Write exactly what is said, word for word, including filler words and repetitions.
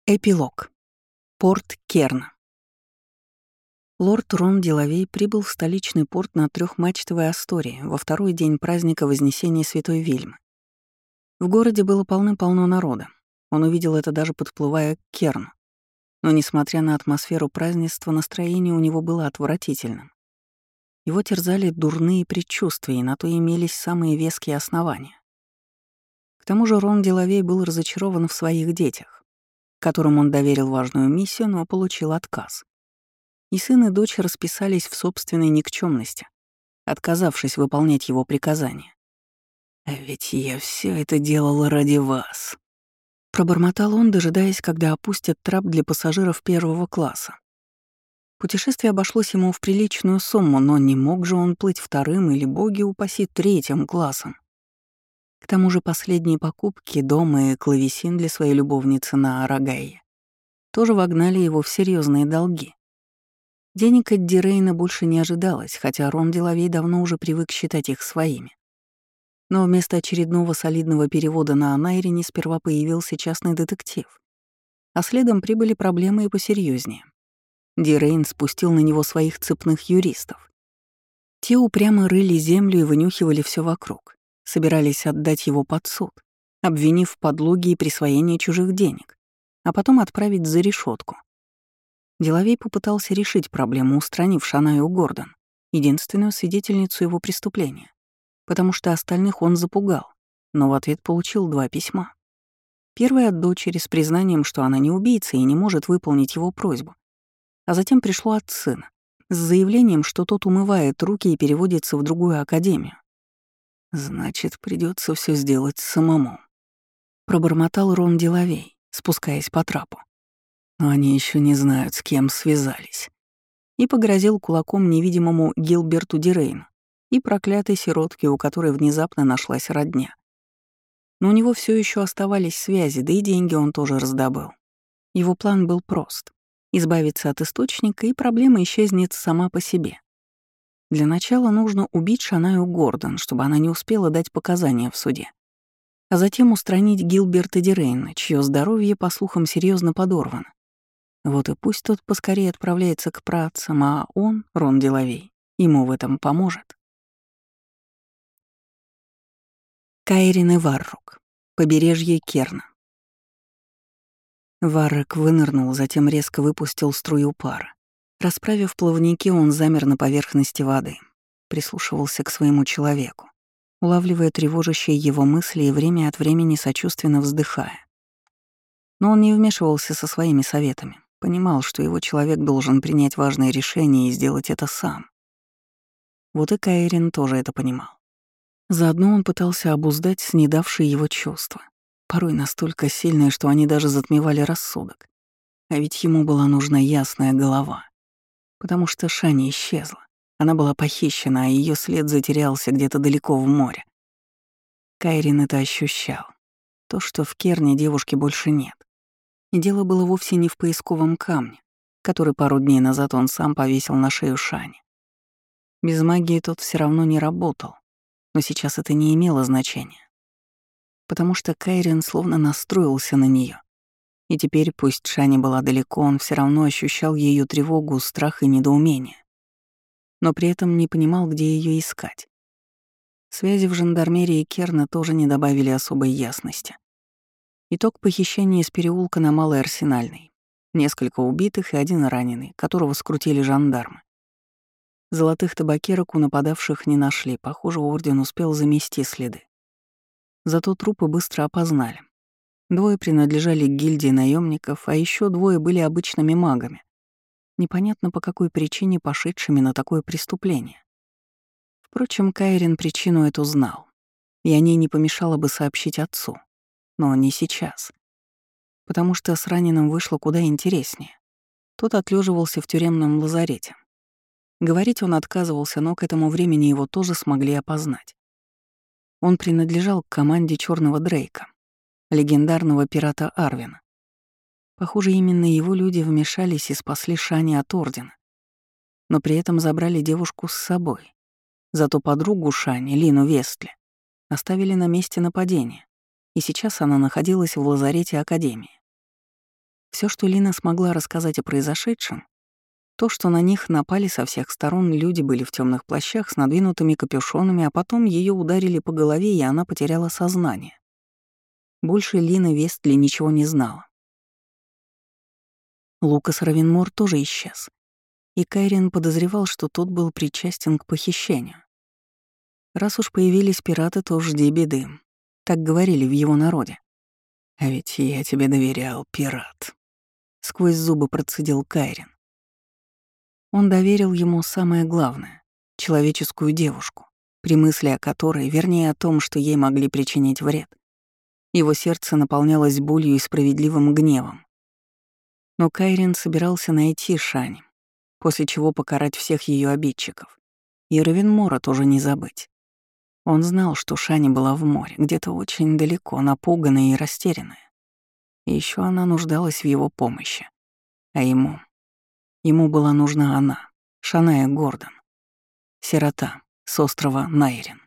Эпилог. Порт Керн. Лорд Рон Делавей прибыл в столичный порт на трехмачтовой Астории во второй день праздника Вознесения Святой Вельмы. В городе было полны-полно народа. Он увидел это даже подплывая к Керну. Но, несмотря на атмосферу празднества, настроение у него было отвратительным. Его терзали дурные предчувствия, и на то имелись самые веские основания. К тому же Рон Делавей был разочарован в своих детях, которым он доверил важную миссию, но получил отказ. И сын и дочь расписались в собственной никчемности, отказавшись выполнять его приказания. «А ведь я все это делал ради вас», — пробормотал он, дожидаясь, когда опустят трап для пассажиров первого класса. Путешествие обошлось ему в приличную сумму, но не мог же он плыть вторым или, боги упаси, третьим классом. К тому же последние покупки, дом и клавесин для своей любовницы на Арагайе тоже вогнали его в серьезные долги. Денег от Дирейна больше не ожидалось, хотя Рон Делавей давно уже привык считать их своими. Но вместо очередного солидного перевода на Анайрине сперва появился частный детектив, а следом прибыли проблемы и посерьезнее. Дирейн спустил на него своих цепных юристов. Те упрямо рыли землю и вынюхивали все вокруг, собирались отдать его под суд, обвинив в подлоге и присвоении чужих денег, а потом отправить за решетку. Делавей попытался решить проблему, устранив Шанаю Гордон, единственную свидетельницу его преступления, потому что остальных он запугал, но в ответ получил два письма. Первое от дочери с признанием, что она не убийца и не может выполнить его просьбу, а затем пришло от сына с заявлением, что тот умывает руки и переводится в другую академию. «Значит, придется все сделать самому», — пробормотал Рон Делавей, спускаясь по трапу. «Но они еще не знают, с кем связались», и погрозил кулаком невидимому Гилберту Дирейну и проклятой сиротке, у которой внезапно нашлась родня. Но у него все еще оставались связи, да и деньги он тоже раздобыл. Его план был прост — избавиться от источника, и проблема исчезнет сама по себе. Для начала нужно убить Шанаю Гордон, чтобы она не успела дать показания в суде, а затем устранить Гилберта Дирейна, чье здоровье, по слухам, серьезно подорвано. Вот и пусть тот поскорее отправляется к працам, а он, Рон Делавей, ему в этом поможет. Кайрин и Варрук. Побережье Керна. Варрок вынырнул, затем резко выпустил струю пара. Расправив плавники, он замер на поверхности воды, прислушивался к своему человеку, улавливая тревожащие его мысли и время от времени сочувственно вздыхая. Но он не вмешивался со своими советами, понимал, что его человек должен принять важное решение и сделать это сам. Вот и Кайрин тоже это понимал. Заодно он пытался обуздать снедавшие его чувства, порой настолько сильные, что они даже затмевали рассудок. А ведь ему была нужна ясная голова. Потому что Шани исчезла. Она была похищена, а ее след затерялся где-то далеко в море. Кайрин это ощущал. То, что в Керне девушки больше нет. И дело было вовсе не в поисковом камне, который пару дней назад он сам повесил на шею Шани. Без магии тот все равно не работал, но сейчас это не имело значения. Потому что Кайрин словно настроился на нее. И теперь, пусть Шани была далеко, он все равно ощущал ее тревогу, страх и недоумение. Но при этом не понимал, где ее искать. Связи в жандармерии Керна тоже не добавили особой ясности. Итог похищения из переулка на Малой Арсенальной. Несколько убитых и один раненый, которого скрутили жандармы. Золотых табакерок у нападавших не нашли, похоже, орден успел замести следы. Зато трупы быстро опознали. Двое принадлежали к гильдии наемников, а еще двое были обычными магами, непонятно по какой причине пошедшими на такое преступление. Впрочем, Кайрин причину эту знал, и о ней не помешало бы сообщить отцу. Но не сейчас. Потому что с раненым вышло куда интереснее. Тот отлеживался в тюремном лазарете. Говорить он отказывался, но к этому времени его тоже смогли опознать. Он принадлежал к команде Черного Дрейка, легендарного пирата Арвина. Похоже, именно его люди вмешались и спасли Шани от Ордена, но при этом забрали девушку с собой. Зато подругу Шани, Лину Вестли, оставили на месте нападения, и сейчас она находилась в лазарете Академии. Все, что Лина смогла рассказать о произошедшем, то, что на них напали со всех сторон, люди были в темных плащах с надвинутыми капюшонами, а потом ее ударили по голове, и она потеряла сознание. Больше Лина Вестли ничего не знала. Лукас Равенмор тоже исчез, и Кайрин подозревал, что тот был причастен к похищению. Раз уж появились пираты, то жди беды. Так говорили в его народе. «А ведь я тебе доверял, пират», — сквозь зубы процедил Кайрин. Он доверил ему самое главное — человеческую девушку, при мысли о которой, вернее о том, что ей могли причинить вред. Его сердце наполнялось болью и справедливым гневом. Но Кайрин собирался найти Шани, после чего покарать всех ее обидчиков. И Равенмора тоже не забыть. Он знал, что Шани была в море, где-то очень далеко, напуганная и растерянная. И еще она нуждалась в его помощи. А ему... Ему была нужна она, Шаная Гордон, сирота с острова Найрин.